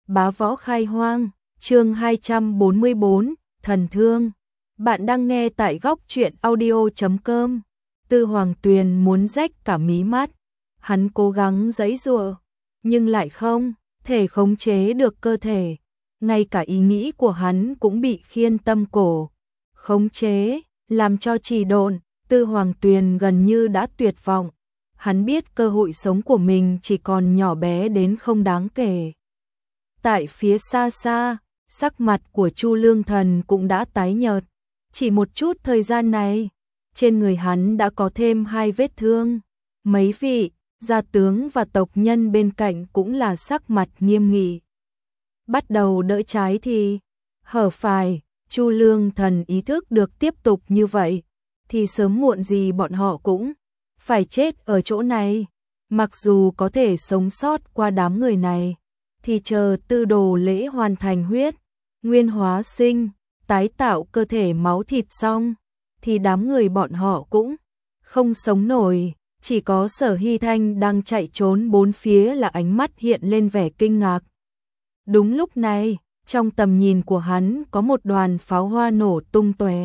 Bá Võ Khai Hoang, chương 244, Thần Thương. Bạn đang nghe tại góc truyện audio.com. Tư Hoàng Tuyền muốn rách cả mí mắt. Hắn cố gắng giãy giụa, nhưng lại không thể khống chế được cơ thể. Ngay cả ý nghĩ của hắn cũng bị khiên tâm cổ khống chế, làm cho trì độn. Tư Hoàng Tuyền gần như đã tuyệt vọng. Hắn biết cơ hội sống của mình chỉ còn nhỏ bé đến không đáng kể. Tại phía xa xa, sắc mặt của Chu Lương Thần cũng đã tái nhợt. Chỉ một chút thời gian này, trên người hắn đã có thêm 2 vết thương. Mấy vị gia tướng và tộc nhân bên cạnh cũng là sắc mặt nghiêm nghị. Bắt đầu đỡ trái thì hở phải. Chu Lương Thần ý thức được tiếp tục như vậy thì sớm muộn gì bọn họ cũng phải chết ở chỗ này. Mặc dù có thể sống sót qua đám người này, thì chờ Tư Đồ Lễ hoàn thành huyết nguyên hóa sinh, tái tạo cơ thể máu thịt xong, thì đám người bọn họ cũng không sống nổi. Chỉ có Sở Hy Thanh đang chạy trốn bốn phía là ánh mắt hiện lên vẻ kinh ngạc. Đúng lúc này, trong tầm nhìn của hắn có một đoàn pháo hoa nổ tung tóe.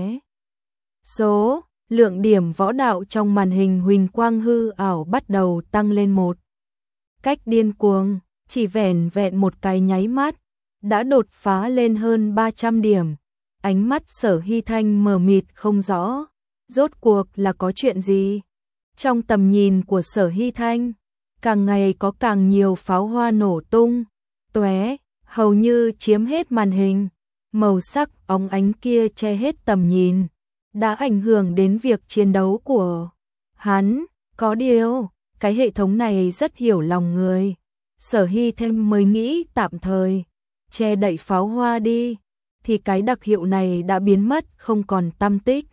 Số lượng điểm võ đạo trong màn hình huỳnh quang hư ảo bắt đầu tăng lên một cách điên cuồng, chỉ vẻn vẹn một cái nháy mắt đã đột phá lên hơn 300 điểm. Ánh mắt Sở Hy Thanh mờ mịt không rõ, rốt cuộc là có chuyện gì? Trong tầm nhìn của Sở Hy Thanh, càng ngày có càng nhiều pháo hoa nổ tung, tóe, hầu như chiếm hết màn hình. Màu sắc óng ánh kia che hết tầm nhìn, đã ảnh hưởng đến việc chiến đấu của hắn. Có điều, cái hệ thống này rất hiểu lòng người. Sở Hy Thanh mới nghĩ tạm thời che đậy pháo hoa đi, thì cái đặc hiệu này đã biến mất không còn tăm tích.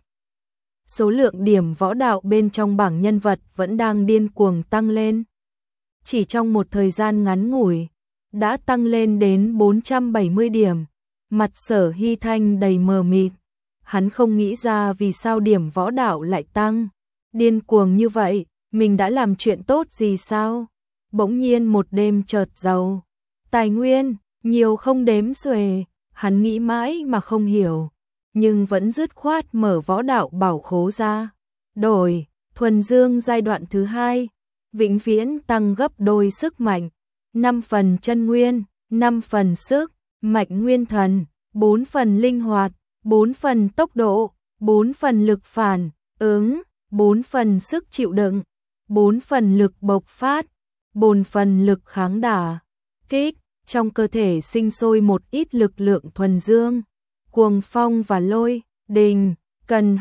Số lượng điểm võ đạo bên trong bảng nhân vật vẫn đang điên cuồng tăng lên. Chỉ trong một thời gian ngắn ngủi, đã tăng lên đến 470 điểm. Mặt Sở Hy Thanh đầy mờ mịt. Hắn không nghĩ ra vì sao điểm võ đạo lại tăng điên cuồng như vậy. Mình đã làm chuyện tốt gì sao? Bỗng nhiên một đêm chợt giàu tài nguyên, nhiều không đếm xuể. Hắn nghĩ mãi mà không hiểu, nhưng vẫn dứt khoát mở võ đạo bảo khố ra. Đổi, thuần dương giai đoạn thứ 2, vĩnh viễn tăng gấp đôi sức mạnh. 5 phần chân nguyên, 5 phần sức mạnh nguyên thần, 4 phần linh hoạt, 4 phần tốc độ, 4 phần lực phản ứng, 4 phần sức chịu đựng, 4 phần lực bộc phát, 4 phần lực kháng đả kích. Trong cơ thể sinh sôi một ít lực lượng thuần dương, cuồng phong và lôi đình, cần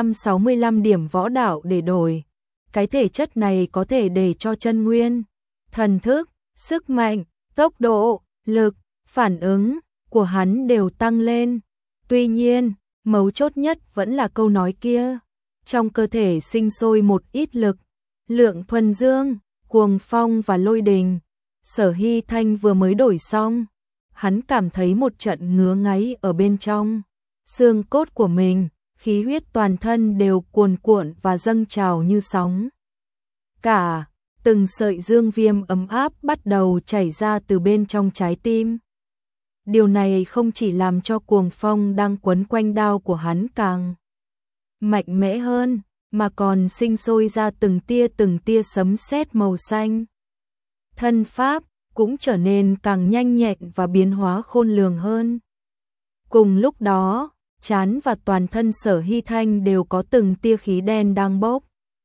265 điểm võ đạo để đổi. Cái thể chất này có thể để cho chân nguyên, thần thức, sức mạnh, tốc độ, lực, phản ứng của hắn đều tăng lên. Tuy nhiên, mấu chốt nhất vẫn là câu nói kia. Trong cơ thể sinh sôi một ít lực lượng thuần dương, cuồng phong và lôi đình. Sở Hy Thanh vừa mới đổi xong, hắn cảm thấy một trận ngứa ngáy ở bên trong xương cốt của mình, khí huyết toàn thân đều cuồn cuộn và dâng trào như sóng. Cả từng sợi dương viêm ấm áp bắt đầu chảy ra từ bên trong trái tim. Điều này không chỉ làm cho cuồng phong đang quấn quanh đao của hắn càng mạnh mẽ hơn, mà còn sinh sôi ra từng tia sấm sét màu xanh. Thân pháp cũng trở nên càng nhanh nhẹn và biến hóa khôn lường hơn. Cùng lúc đó, trán và toàn thân Sở Hy Thanh đều có từng tia khí đen đang bốc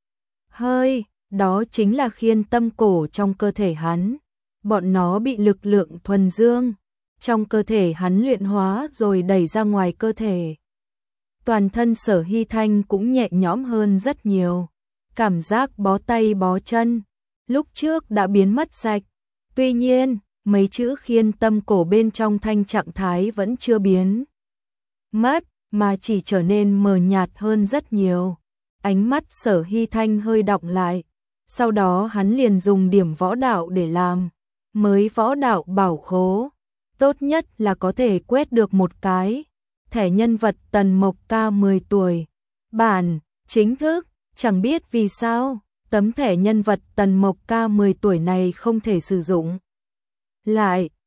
hơi, đó chính là khiên tâm cổ trong cơ thể hắn. Bọn nó bị lực lượng thuần dương trong cơ thể hắn luyện hóa rồi đẩy ra ngoài cơ thể. Toàn thân Sở Hy Thanh cũng nhẹ nhõm hơn rất nhiều. Cảm giác bó tay bó chân lúc trước đã biến mất sạch. Tuy nhiên, mấy chữ khiên tâm cổ bên trong thanh trạng thái vẫn chưa biến mất, mà chỉ trở nên mờ nhạt hơn rất nhiều. Ánh mắt Sở Hy Thanh hơi đọng lại. Sau đó hắn liền dùng điểm võ đạo để làm mới võ đạo bảo khố. Tốt nhất là có thể quét được một cái thẻ nhân vật Tần Mộc Ca 10 tuổi. Bản chính thức, chẳng biết vì sao tấm thẻ nhân vật Tần Mộc Ca 10 tuổi này không thể sử dụng lại.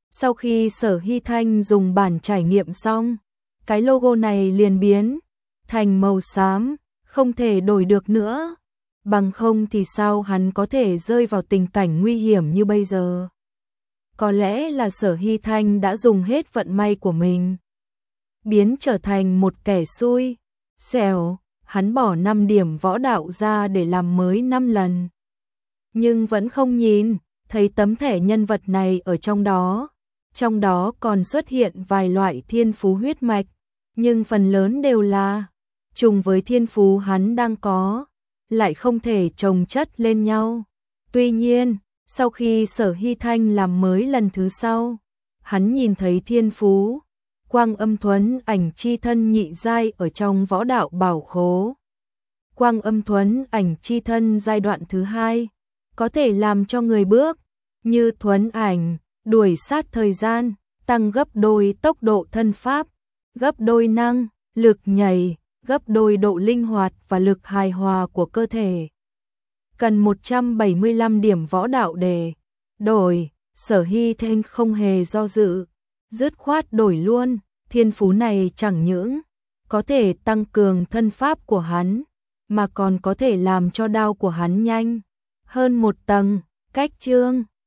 Sau khi Sở Hy Thanh dùng bản trải nghiệm xong, cái logo này liền biến thành màu xám, không thể đổi được nữa. Bằng không thì sao hắn có thể rơi vào tình cảnh nguy hiểm như bây giờ? Có lẽ là Sở Hy Thanh đã dùng hết vận may của mình, biến trở thành một kẻ xui xẻo. Hắn bỏ 5 điểm võ đạo ra để làm mới 5 lần. Nhưng vẫn không nhìn thấy tấm thẻ nhân vật này ở trong đó. Trong đó còn xuất hiện vài loại thiên phú huyết mạch, nhưng phần lớn đều là trùng với thiên phú hắn đang có, lại không thể chồng chất lên nhau. Tuy nhiên, sau khi Sở Hy Thanh làm mới lần thứ sau, hắn nhìn thấy thiên phú Quang Âm Thuẫn Ảnh Chi Thân nhị giai ở trong võ đạo bảo khố. Quang Âm Thuẫn Ảnh Chi Thân giai đoạn thứ 2, có thể làm cho người bước như thuẫn ảnh, đuổi sát thời gian, tăng gấp đôi tốc độ thân pháp, gấp đôi năng lực nhảy, gấp đôi độ linh hoạt và lực hài hòa của cơ thể. Cần 175 điểm võ đạo để đổi. Sở Hy Thanh không hề do dự, dứt khoát đổi luôn. Thiên phú này chẳng những có thể tăng cường thân pháp của hắn, mà còn có thể làm cho đao của hắn nhanh hơn một tầng. Cách chương